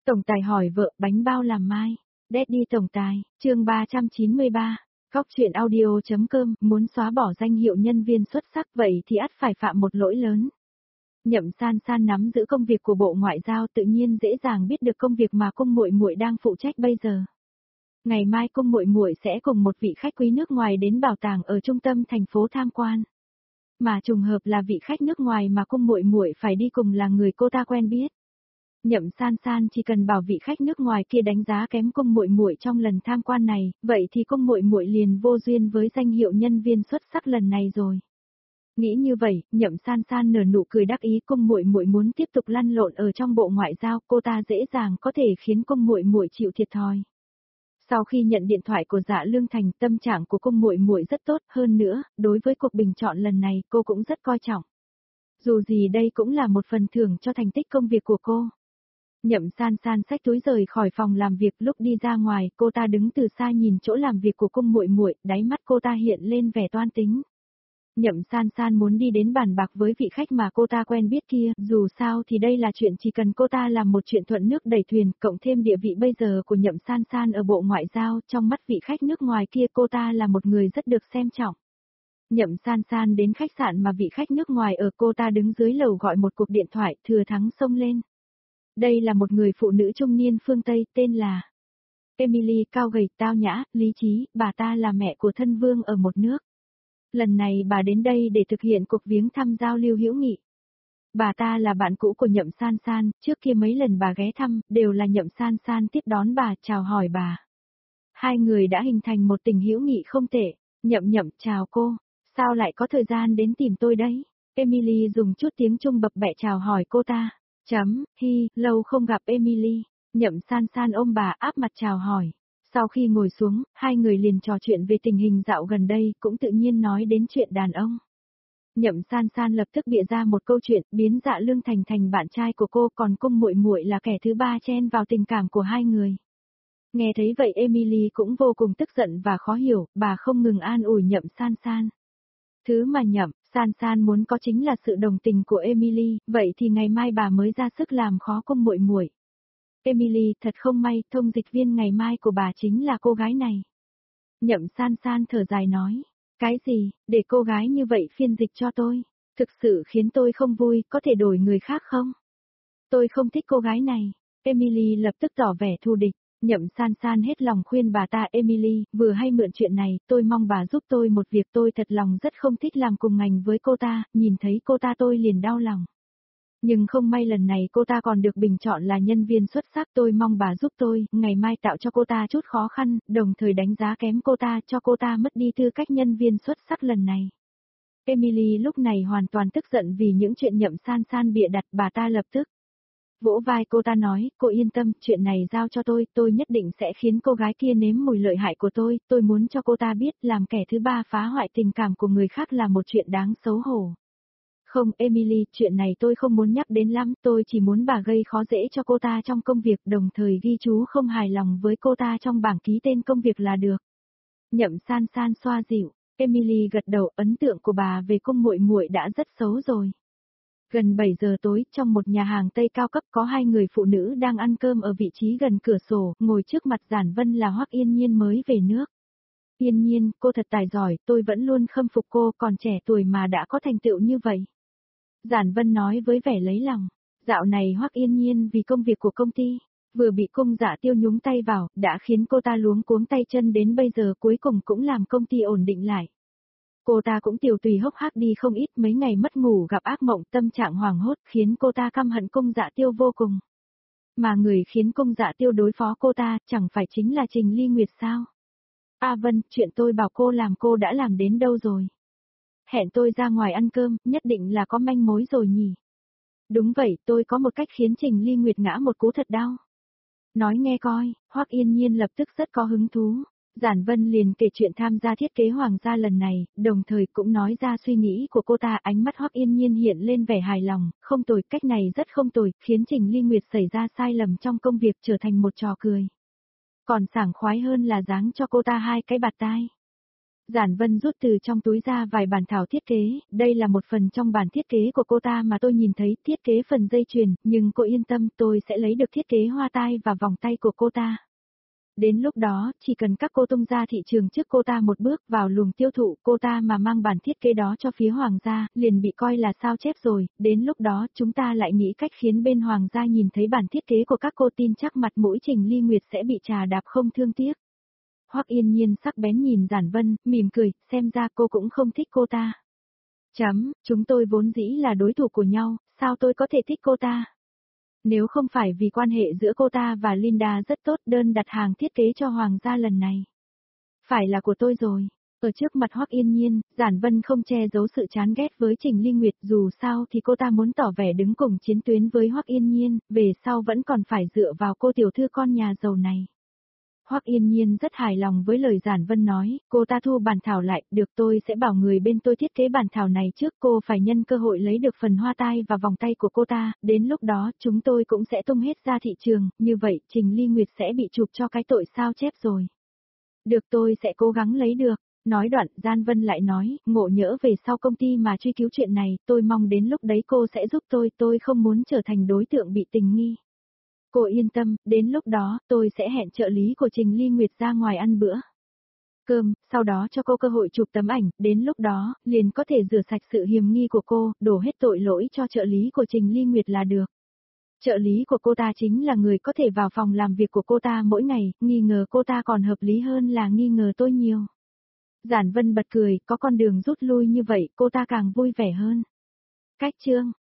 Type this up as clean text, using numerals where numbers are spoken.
Tổng tài hỏi vợ bánh bao làm mai. Daddy tổng tài, chương 393. Góc truyện audio.com muốn xóa bỏ danh hiệu nhân viên xuất sắc vậy thì ắt phải phạm một lỗi lớn. Nhậm San San nắm giữ công việc của Bộ Ngoại giao tự nhiên dễ dàng biết được công việc mà cung muội muội đang phụ trách bây giờ. Ngày mai cung muội muội sẽ cùng một vị khách quý nước ngoài đến bảo tàng ở trung tâm thành phố tham quan. Mà trùng hợp là vị khách nước ngoài mà cung muội muội phải đi cùng là người cô ta quen biết. Nhậm San San chỉ cần bảo vị khách nước ngoài kia đánh giá kém cung muội muội trong lần tham quan này, vậy thì cung muội muội liền vô duyên với danh hiệu nhân viên xuất sắc lần này rồi. Nghĩ như vậy, Nhậm San San nở nụ cười đắc ý, cung muội muội muốn tiếp tục lăn lộn ở trong Bộ Ngoại giao, cô ta dễ dàng có thể khiến cung muội muội chịu thiệt thòi. Sau khi nhận điện thoại của Dạ Lương Thành, tâm trạng của cung muội muội rất tốt, hơn nữa, đối với cuộc bình chọn lần này, cô cũng rất coi trọng. Dù gì đây cũng là một phần thưởng cho thành tích công việc của cô. Nhậm San San xách túi rời khỏi phòng làm việc, lúc đi ra ngoài, cô ta đứng từ xa nhìn chỗ làm việc của cung muội muội, đáy mắt cô ta hiện lên vẻ toan tính. Nhậm San San muốn đi đến bàn bạc với vị khách mà cô ta quen biết kia, dù sao thì đây là chuyện chỉ cần cô ta làm một chuyện thuận nước đẩy thuyền, cộng thêm địa vị bây giờ của Nhậm San San ở Bộ Ngoại giao, trong mắt vị khách nước ngoài kia cô ta là một người rất được xem trọng. Nhậm San San đến khách sạn mà vị khách nước ngoài ở, cô ta đứng dưới lầu gọi một cuộc điện thoại, thừa thắng xông lên. Đây là một người phụ nữ trung niên phương Tây, tên là Emily, cao gầy, tao nhã, lý trí, bà ta là mẹ của thân vương ở một nước. Lần này bà đến đây để thực hiện cuộc viếng thăm giao lưu hữu nghị. Bà ta là bạn cũ của Nhậm San San, trước kia mấy lần bà ghé thăm, đều là Nhậm San San tiếp đón bà, chào hỏi bà. Hai người đã hình thành một tình hữu nghị không tệ. Nhậm, chào cô, sao lại có thời gian đến tìm tôi đấy? Emily dùng chút tiếng Trung bập bẹ chào hỏi cô ta. Lâu không gặp Emily. Nhậm San San ôm bà áp mặt chào hỏi. Sau khi ngồi xuống, hai người liền trò chuyện về tình hình dạo gần đây, cũng tự nhiên nói đến chuyện đàn ông. Nhậm San San lập tức bịa ra một câu chuyện, biến Dạ Lương Thành thành bạn trai của cô, còn cung muội muội là kẻ thứ ba chen vào tình cảm của hai người. Nghe thấy vậy Emily cũng vô cùng tức giận và khó hiểu, bà không ngừng an ủi Nhậm San San. Thứ mà Nhậm San San muốn có chính là sự đồng tình của Emily, vậy thì ngày mai bà mới ra sức làm khó cung muội muội. Emily, thật không may, thông dịch viên ngày mai của bà chính là cô gái này. Nhậm San San thở dài nói, cái gì, để cô gái như vậy phiên dịch cho tôi, thực sự khiến tôi không vui, có thể đổi người khác không? Tôi không thích cô gái này. Emily lập tức tỏ vẻ thù địch. Nhậm San San hết lòng khuyên bà ta, Emily, vừa hay mượn chuyện này, tôi mong bà giúp tôi một việc, tôi thật lòng rất không thích làm cùng ngành với cô ta, nhìn thấy cô ta tôi liền đau lòng. Nhưng không may lần này cô ta còn được bình chọn là nhân viên xuất sắc, tôi mong bà giúp tôi, ngày mai tạo cho cô ta chút khó khăn, đồng thời đánh giá kém cô ta cho cô ta mất đi tư cách nhân viên xuất sắc lần này. Emily lúc này hoàn toàn tức giận vì những chuyện Nhậm San San bịa đặt, bà ta lập tức vỗ vai cô ta nói, cô yên tâm, chuyện này giao cho tôi nhất định sẽ khiến cô gái kia nếm mùi lợi hại của tôi muốn cho cô ta biết làm kẻ thứ ba phá hoại tình cảm của người khác là một chuyện đáng xấu hổ. Không, Emily, chuyện này tôi không muốn nhắc đến lắm, tôi chỉ muốn bà gây khó dễ cho cô ta trong công việc, đồng thời ghi chú không hài lòng với cô ta trong bảng ký tên công việc là được. Nhậm San San xoa dịu, Emily gật đầu, ấn tượng của bà về cung muội muội đã rất xấu rồi. Gần 7 giờ tối, trong một nhà hàng Tây cao cấp có hai người phụ nữ đang ăn cơm ở vị trí gần cửa sổ, ngồi trước mặt Giản Vân là Hoắc Yên Nhiên mới về nước. Yên Nhiên, cô thật tài giỏi, tôi vẫn luôn khâm phục cô, còn trẻ tuổi mà đã có thành tựu như vậy. Giản Vân nói với vẻ lấy lòng. Dạo này Hoắc Yên Nhiên vì công việc của công ty, vừa bị cung Dạ Tiêu nhúng tay vào, đã khiến cô ta luống cuống tay chân đến bây giờ, cuối cùng cũng làm công ty ổn định lại. Cô ta cũng tiểu tùy hốc hác đi không ít, mấy ngày mất ngủ gặp ác mộng, tâm trạng hoảng hốt, khiến cô ta căm hận cung Dạ Tiêu vô cùng. Mà người khiến cung Dạ Tiêu đối phó cô ta, chẳng phải chính là Trình Ly Nguyệt sao? A Vân, chuyện tôi bảo cô làm cô đã làm đến đâu rồi? Hẹn tôi ra ngoài ăn cơm, nhất định là có manh mối rồi nhỉ? Đúng vậy, tôi có một cách khiến Trình Ly Nguyệt ngã một cú thật đau. Nói nghe coi, Hoắc Yên Nhiên lập tức rất có hứng thú. Giản Vân liền kể chuyện tham gia thiết kế hoàng gia lần này, đồng thời cũng nói ra suy nghĩ của cô ta, ánh mắt Hoắc Yên Nhiên hiện lên vẻ hài lòng, không tồi, cách này rất không tồi, khiến Trình Ly Nguyệt xảy ra sai lầm trong công việc trở thành một trò cười. Còn sảng khoái hơn là giáng cho cô ta hai cái bạt tai. Giản Vân rút từ trong túi ra vài bản thảo thiết kế, đây là một phần trong bản thiết kế của cô ta mà tôi nhìn thấy, thiết kế phần dây chuyền, nhưng cô yên tâm tôi sẽ lấy được thiết kế hoa tai và vòng tay của cô ta. Đến lúc đó, chỉ cần các cô tung ra thị trường trước cô ta một bước vào luồng tiêu thụ, cô ta mà mang bản thiết kế đó cho phía Hoàng gia, liền bị coi là sao chép rồi, đến lúc đó chúng ta lại nghĩ cách khiến bên Hoàng gia nhìn thấy bản thiết kế của các cô, tin chắc mặt mũi Trình Ly Nguyệt sẽ bị trà đạp không thương tiếc. Hoắc Yên Nhiên sắc bén nhìn Giản Vân, mỉm cười, xem ra cô cũng không thích cô ta. Chúng tôi vốn dĩ là đối thủ của nhau, sao tôi có thể thích cô ta? Nếu không phải vì quan hệ giữa cô ta và Linda rất tốt, đơn đặt hàng thiết kế cho Hoàng gia lần này phải là của tôi rồi. Ở trước mặt Hoắc Yên Nhiên, Giản Vân không che giấu sự chán ghét với Trình Ly Nguyệt, dù sao thì cô ta muốn tỏ vẻ đứng cùng chiến tuyến với Hoắc Yên Nhiên, về sau vẫn còn phải dựa vào cô tiểu thư con nhà giàu này. Hoắc Yên Nhiên rất hài lòng với lời Giản Vân nói, cô ta thu bản thảo lại, được, tôi sẽ bảo người bên tôi thiết kế bản thảo này trước, cô phải nhân cơ hội lấy được phần hoa tai và vòng tay của cô ta, đến lúc đó chúng tôi cũng sẽ tung hết ra thị trường, như vậy Trình Ly Nguyệt sẽ bị chụp cho cái tội sao chép rồi. Được, tôi sẽ cố gắng lấy được. Nói đoạn, Giản Vân lại nói, ngộ nhỡ về sau công ty mà truy cứu chuyện này, tôi mong đến lúc đấy cô sẽ giúp tôi không muốn trở thành đối tượng bị tình nghi. Cô yên tâm, đến lúc đó, tôi sẽ hẹn trợ lý của Trình Ly Nguyệt ra ngoài ăn bữa cơm, sau đó cho cô cơ hội chụp tấm ảnh, đến lúc đó, liền có thể rửa sạch sự hiềm nghi của cô, đổ hết tội lỗi cho trợ lý của Trình Ly Nguyệt là được. Trợ lý của cô ta chính là người có thể vào phòng làm việc của cô ta mỗi ngày, nghi ngờ cô ta còn hợp lý hơn là nghi ngờ tôi nhiều. Giản Vân bật cười, có con đường rút lui như vậy, cô ta càng vui vẻ hơn. Cách chương